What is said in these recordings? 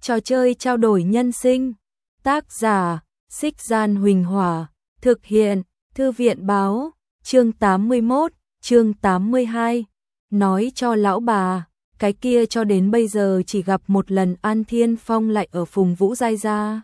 Trò chơi trao đổi nhân sinh. Tác giả, Xích Gian Huỳnh Hỏa. Thực hiện, Thư viện Báo. Chương 81, chương 82. Nói cho lão bà, cái kia cho đến bây giờ chỉ gặp một lần An Thiên Phong lại ở Phùng Vũ Giai gia.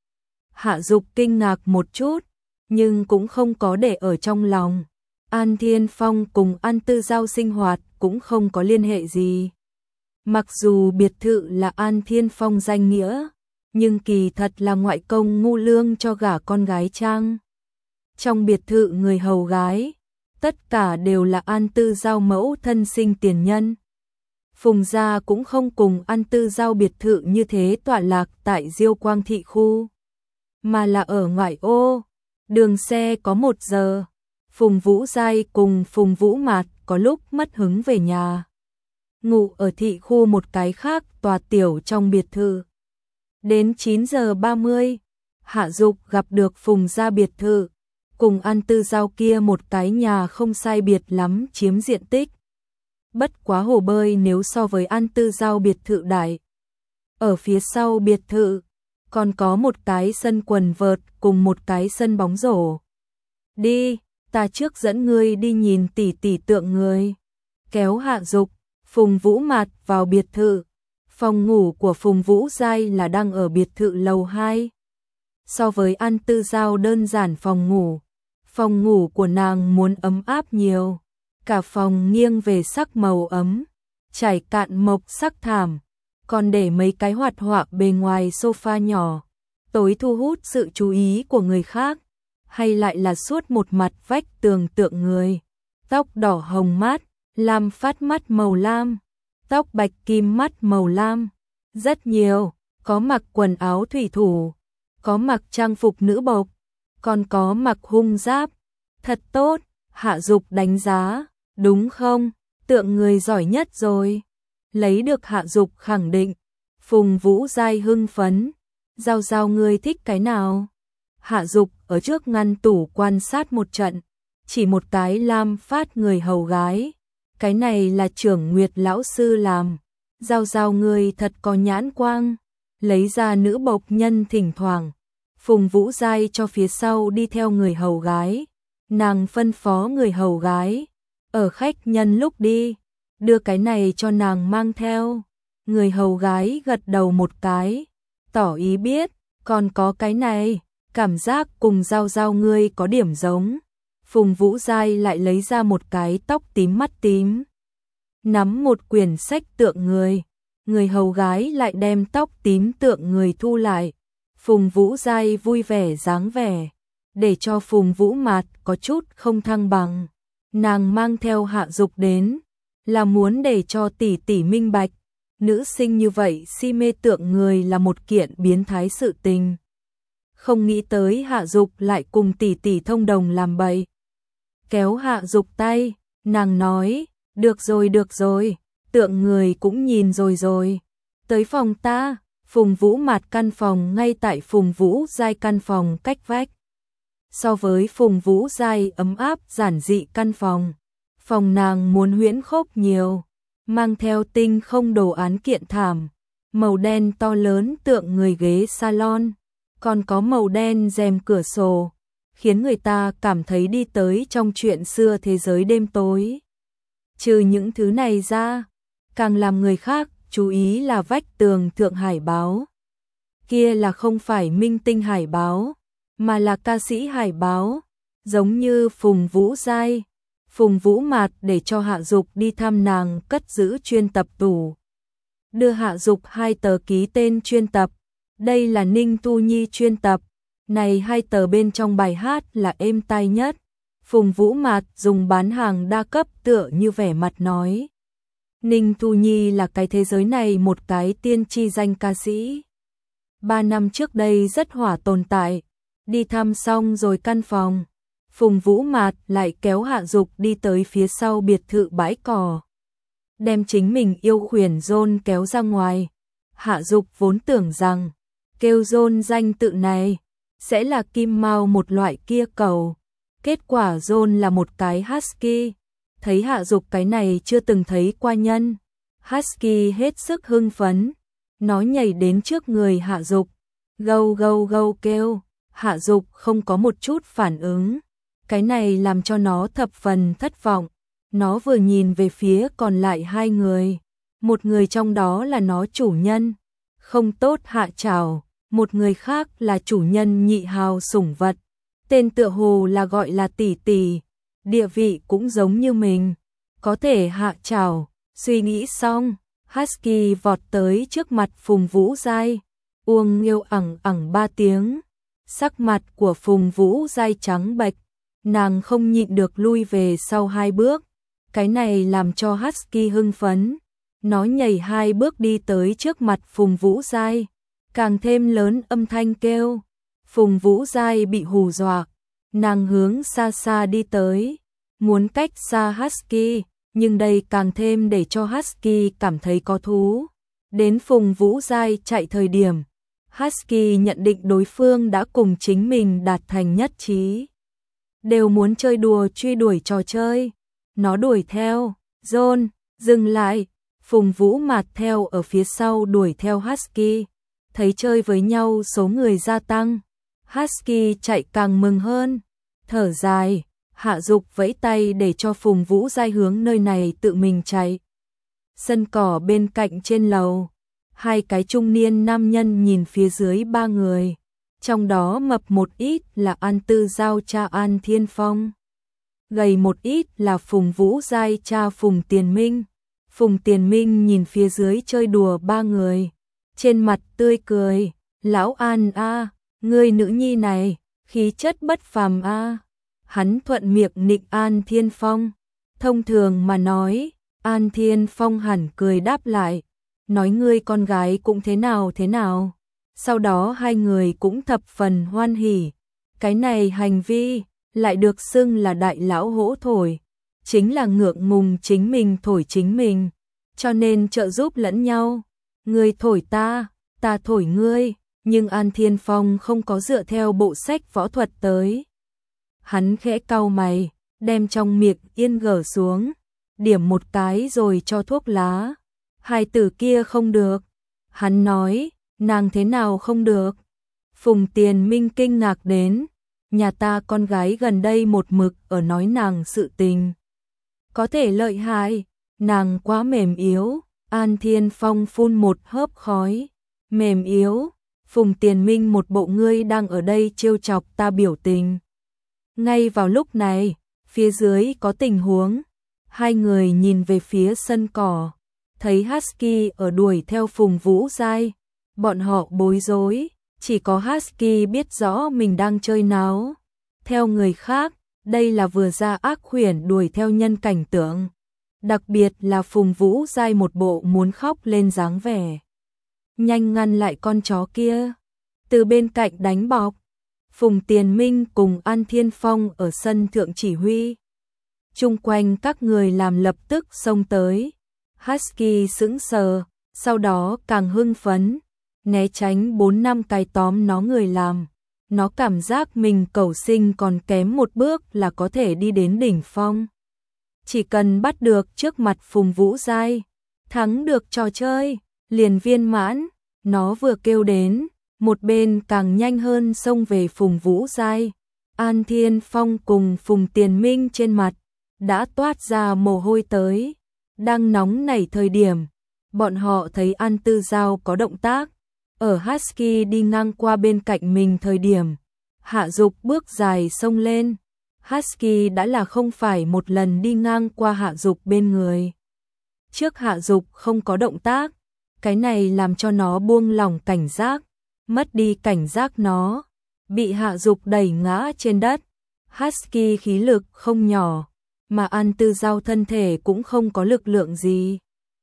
Hạ Dục kinh ngạc một chút, nhưng cũng không có để ở trong lòng. An Thiên Phong cùng An Tư Giao sinh hoạt cũng không có liên hệ gì. Mặc dù biệt thự là An Thiên Phong danh nghĩa, nhưng kỳ thật là ngoại công ngu lương cho gả con gái Trang. Trong biệt thự người hầu gái, tất cả đều là An Tư Giao mẫu thân sinh tiền nhân. Phùng gia cũng không cùng An Tư Giao biệt thự như thế tọa lạc tại Diêu Quang thị khu, mà là ở ngoại ô, đường xe có 1 giờ. Phùng Vũ Giai cùng Phùng Vũ Mạt có lúc mất hứng về nhà, ngủ ở thị khu một cái khác tòa tiểu trong biệt thự. Đến 9 giờ 30, Hạ Dục gặp được Phùng gia biệt thự, cùng An Tư Giao kia một cái nhà không sai biệt lắm chiếm diện tích. Bất quá hồ bơi nếu so với An Tư Giao biệt thự đại. Ở phía sau biệt thự, còn có một cái sân quần vợt cùng một cái sân bóng rổ. Đi, ta trước dẫn ngươi đi nhìn tỷ tỷ tượng người. Kéo Hạ Dục, Phùng Vũ Mạt vào biệt thự. Phòng ngủ của Phùng Vũ Giai là đang ở biệt thự lầu 2. So với An Tư Giao đơn giản phòng ngủ của nàng muốn ấm áp nhiều. Cả phòng nghiêng về sắc màu ấm, trải cạn mộc sắc thảm, còn để mấy cái hoạt họa bề ngoài sofa nhỏ, tối thu hút sự chú ý của người khác, hay lại là suốt một mặt vách tường tượng người. Tóc đỏ hồng mát, lam phát mắt màu lam, tóc bạch kim mắt màu lam, rất nhiều, có mặc quần áo thủy thủ, có mặc trang phục nữ bộc, còn có mặc hung giáp. Thật tốt, Hạ Dục đánh giá, đúng không? Tượng người giỏi nhất rồi. Lấy được Hạ Dục khẳng định. Phùng Vũ Giai hưng phấn. Giao Giao ngươi thích cái nào? Hạ Dục ở trước ngăn tủ quan sát một trận, chỉ một cái lam phát người hầu gái. Cái này là Trưởng Nguyệt lão sư làm. Giao Giao ngươi thật có nhãn quang. Lấy ra nữ bộc nhân thỉnh thoảng. Phùng Vũ Giai cho phía sau đi theo người hầu gái. Nàng phân phó người hầu gái, ở khách nhân lúc đi, đưa cái này cho nàng mang theo. Người hầu gái gật đầu một cái, tỏ ý biết, còn có cái này, cảm giác cùng Giao Giao ngươi có điểm giống. Phùng Vũ Giai lại lấy ra một cái tóc tím mắt tím, nắm một quyển sách tượng người hầu gái lại đem tóc tím tượng người thu lại. Phùng Vũ Giai vui vẻ dáng vẻ, để cho Phùng Vũ Mạt có chút không thăng bằng. Nàng mang theo Hạ Dục đến, là muốn để cho tỷ tỷ minh bạch, nữ sinh như vậy si mê tượng người là một kiện biến thái sự tình. Không nghĩ tới Hạ Dục lại cùng tỷ tỷ thông đồng làm bậy. Kéo Hạ Dục tay, nàng nói, được rồi, tượng người cũng nhìn rồi. Tới phòng ta. Phùng Vũ Mạt căn phòng ngay tại Phùng Vũ Giai căn phòng cách vách. So với Phùng Vũ Giai ấm áp giản dị căn phòng nàng muốn huyễn khốc nhiều, mang theo tinh không đồ án kiện thảm, màu đen to lớn tượng người ghế salon, còn có màu đen rèm cửa sổ, khiến người ta cảm thấy đi tới trong chuyện xưa thế giới đêm tối. Trừ những thứ này ra, càng làm người khác chú ý là vách tường thượng hải báo. Kia là không phải minh tinh hải báo, mà là ca sĩ hải báo, giống như Phùng Vũ Giai. Phùng Vũ Mạt để cho Hạ Dục đi thăm nàng cất giữ chuyên tập tủ. Đưa Hạ Dục 2 tờ ký tên chuyên tập, đây là Ninh Tu Nhi chuyên tập, này 2 tờ bên trong bài hát là êm tai nhất. Phùng Vũ Mạt dùng bán hàng đa cấp tựa như vẻ mặt nói. Ninh Tu Nhi là cái thế giới này một cái tiên tri danh ca sĩ. 3 năm trước đây rất hỏa tồn tại. Đi thăm xong rồi căn phòng, Phùng Vũ Mạt lại kéo Hạ Dục đi tới phía sau biệt thự bãi cỏ. Đem chính mình yêu khuyển John kéo ra ngoài. Hạ Dục vốn tưởng rằng, kêu John danh tự này, sẽ là kim mao một loại kia cầu. Kết quả John là một cái husky. Thấy Hạ Dục cái này chưa từng thấy qua nhân, husky hết sức hưng phấn, Nó nhảy đến trước người Hạ Dục, gâu gâu gâu kêu. Hạ Dục không có một chút phản ứng. Cái này làm cho nó thập phần thất vọng. Nó vừa nhìn về phía còn lại hai người. Một người trong đó là nó chủ nhân, không tốt hạ trảo. Một người khác là chủ nhân nhị hào sủng vật. Tên tựa hồ là gọi là tỷ tỷ. Địa vị cũng giống như mình. Có thể hạ trảo. Suy nghĩ xong, Husky vọt tới trước mặt Phùng Vũ Giai. Uông Nghiêu ẳng ẳng 3 tiếng. Sắc mặt của Phùng Vũ Giai trắng bệch. Nàng không nhịn được lui về sau 2 bước. Cái này làm cho Husky hưng phấn. Nó nhảy 2 bước đi tới trước mặt Phùng Vũ Giai. Càng thêm lớn âm thanh kêu. Phùng Vũ Giai bị hù dọa. Nàng hướng xa xa đi tới. Muốn cách xa Husky. Nhưng đây càng thêm để cho Husky cảm thấy có thú. Đến Phùng Vũ Giai chạy thời điểm. Husky nhận định đối phương đã cùng chính mình đạt thành nhất trí. Đều muốn chơi đùa truy đuổi trò chơi. Nó đuổi theo. John, dừng lại. Phùng Vũ Mạt theo ở phía sau đuổi theo Husky. Thấy chơi với nhau số người gia tăng. Husky chạy càng mừng hơn. Thở dài. Hạ Dục vẫy tay để cho Phùng Vũ Giai hướng nơi này tự mình chạy. Sân cỏ bên cạnh trên lầu. 2 cái trung niên nam nhân nhìn phía dưới 3 người. Trong đó mập một ít là An Tư Giao cha An Thiên Phong. Gầy một ít là Phùng Vũ Giai cha Phùng Tiền Minh. Phùng Tiền Minh nhìn phía dưới chơi đùa 3 người. Trên mặt tươi cười. Lão An a, ngươi nữ nhi này, khí chất bất phàm a. Hắn thuận miệng nịnh An Thiên Phong. Thông thường mà nói, An Thiên Phong hẳn cười đáp lại. Nói ngươi con gái cũng thế nào thế nào. Sau đó 2 người cũng thập phần hoan hỉ. Cái này hành vi lại được xưng là đại lão hỗ thổi. Chính là ngượng ngùng chính mình thổi chính mình. Cho nên trợ giúp lẫn nhau. Ngươi thổi ta, ta thổi ngươi. Nhưng An Thiên Phong không có dựa theo bộ sách võ thuật tới. Hắn khẽ cau mày, đem trong miệng yên gở xuống. Điểm một cái rồi cho thuốc lá. Hai tử kia không được. Hắn nói, nàng thế nào không được. Phùng Tiền Minh kinh ngạc đến. Nhà ta con gái gần đây một mực ở nói nàng sự tình. Có thể lợi hại, nàng quá mềm yếu. An Thiên Phong phun một hớp khói. Mềm yếu. Phùng Tiền Minh một bộ ngươi đang ở đây trêu chọc ta biểu tình. Ngay vào lúc này, phía dưới có tình huống. 2 người nhìn về phía sân cỏ. Thấy Husky ở đuổi theo Phùng Vũ Giai. Bọn họ bối rối. Chỉ có Husky biết rõ mình đang chơi náo. Theo người khác, đây là vừa ra ác khuyển đuổi theo nhân cảnh tượng. Đặc biệt là Phùng Vũ Giai một bộ muốn khóc lên dáng vẻ. Nhanh ngăn lại con chó kia. Từ bên cạnh đánh bọc. Phùng Tiền Minh cùng An Thiên Phong ở sân thượng chỉ huy. Chung quanh các người làm lập tức xông tới. Husky sững sờ, sau đó càng hưng phấn. Né tránh 4-5 cái tóm nó người làm. Nó cảm giác mình cầu sinh còn kém một bước là có thể đi đến đỉnh phong. Chỉ cần bắt được trước mặt Phùng Vũ Giai, thắng được trò chơi, liền viên mãn. Nó vừa kêu đến, một bên càng nhanh hơn xông về Phùng Vũ Giai. An Thiên Phong cùng Phùng Tiền Minh trên mặt đã toát ra mồ hôi tới. Đang nóng nảy thời điểm, bọn họ thấy An Tư Giao có động tác. Ở Husky đi ngang qua bên cạnh mình thời điểm, Hạ Dục bước dài xông lên. Husky đã là không phải một lần đi ngang qua Hạ Dục bên người. Trước Hạ Dục không có động tác, cái này làm cho nó buông lỏng cảnh giác, mất đi cảnh giác nó, bị Hạ Dục đẩy ngã trên đất. Husky khí lực không nhỏ, mà An Tư Giao thân thể cũng không có lực lượng gì.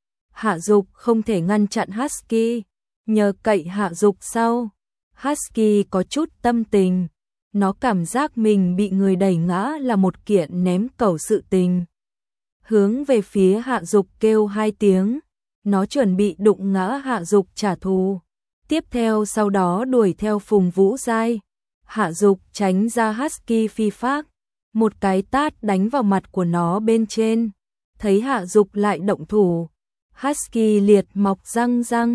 Hạ Dục không thể ngăn chặn Husky, nhờ cậy Hạ Dục sau. Husky có chút tâm tình, nó cảm giác mình bị người đẩy ngã là một kiện ném cẩu sự tình. Hướng về phía Hạ Dục kêu 2 tiếng, nó chuẩn bị đụng ngã Hạ Dục trả thù. Tiếp theo sau đó đuổi theo Phùng Vũ Giai. Hạ Dục tránh ra Husky phi phác, một cái tát đánh vào mặt của nó bên trên. Thấy Hạ Dục lại động thủ, Husky liệt mọc răng răng,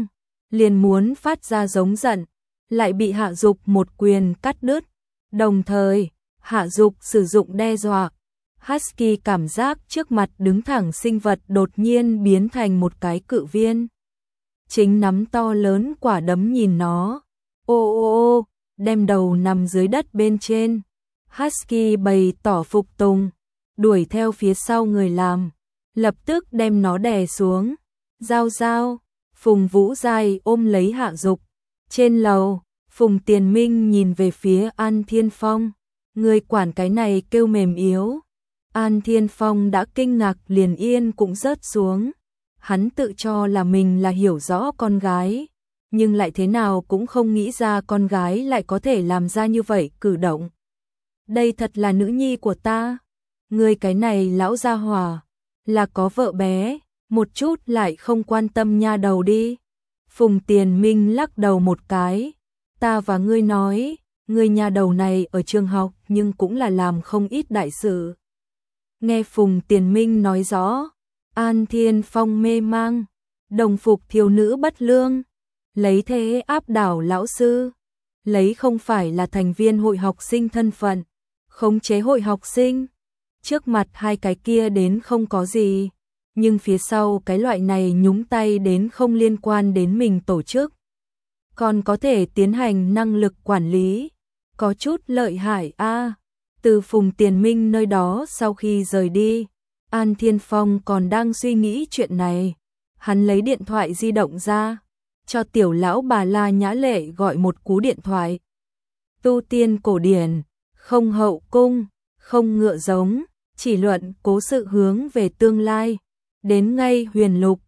liền muốn phát ra giống giận, lại bị Hạ Dục một quyền cắt đứt. Đồng thời, Hạ Dục sử dụng đe dọa. Husky cảm giác trước mặt đứng thẳng sinh vật đột nhiên biến thành một cái cự viên. Chính nắm to lớn quả đấm nhìn nó. Ô ô ô, đem đầu nằm dưới đất bên trên. Husky bày tỏ phục tùng, đuổi theo phía sau người làm, lập tức đem nó đè xuống. Giao giao, Phùng Vũ Giai ôm lấy Hạ Dục. Trên lầu, Phùng Tiền Minh nhìn về phía An Thiên Phong. Người quản cái này kêu mềm yếu. An Thiên Phong đã kinh ngạc liền yên cũng rớt xuống. Hắn tự cho là mình là hiểu rõ con gái, nhưng lại thế nào cũng không nghĩ ra con gái lại có thể làm ra như vậy cử động. Đây thật là nữ nhi của ta. Người cái này lão gia hỏa, là có vợ bé, một chút lại không quan tâm nha đầu đi. Phùng Tiền Minh lắc đầu một cái. Ta và ngươi nói, ngươi nhà đầu này ở trường học nhưng cũng là làm không ít đại sự. Nghe Phùng Tiền Minh nói rõ, An Thiên Phong mê mang, đồng phục thiếu nữ bất lương, lấy thế áp đảo lão sư, lấy không phải là thành viên hội học sinh thân phận, khống chế hội học sinh. Trước mặt hai cái kia đến không có gì, nhưng phía sau cái loại này nhúng tay đến không liên quan đến mình tổ chức, còn có thể tiến hành năng lực quản lý, có chút lợi hại a. Từ Phùng Tiền Minh nơi đó sau khi rời đi, An Thiên Phong còn đang suy nghĩ chuyện này. Hắn lấy điện thoại di động ra, cho tiểu lão bà La Nhã Lệ gọi một cú điện thoại. Tu tiên cổ điển, không hậu cung, không ngựa giống, chỉ luận cố sự hướng về tương lai. Đến ngay Huyền Lục,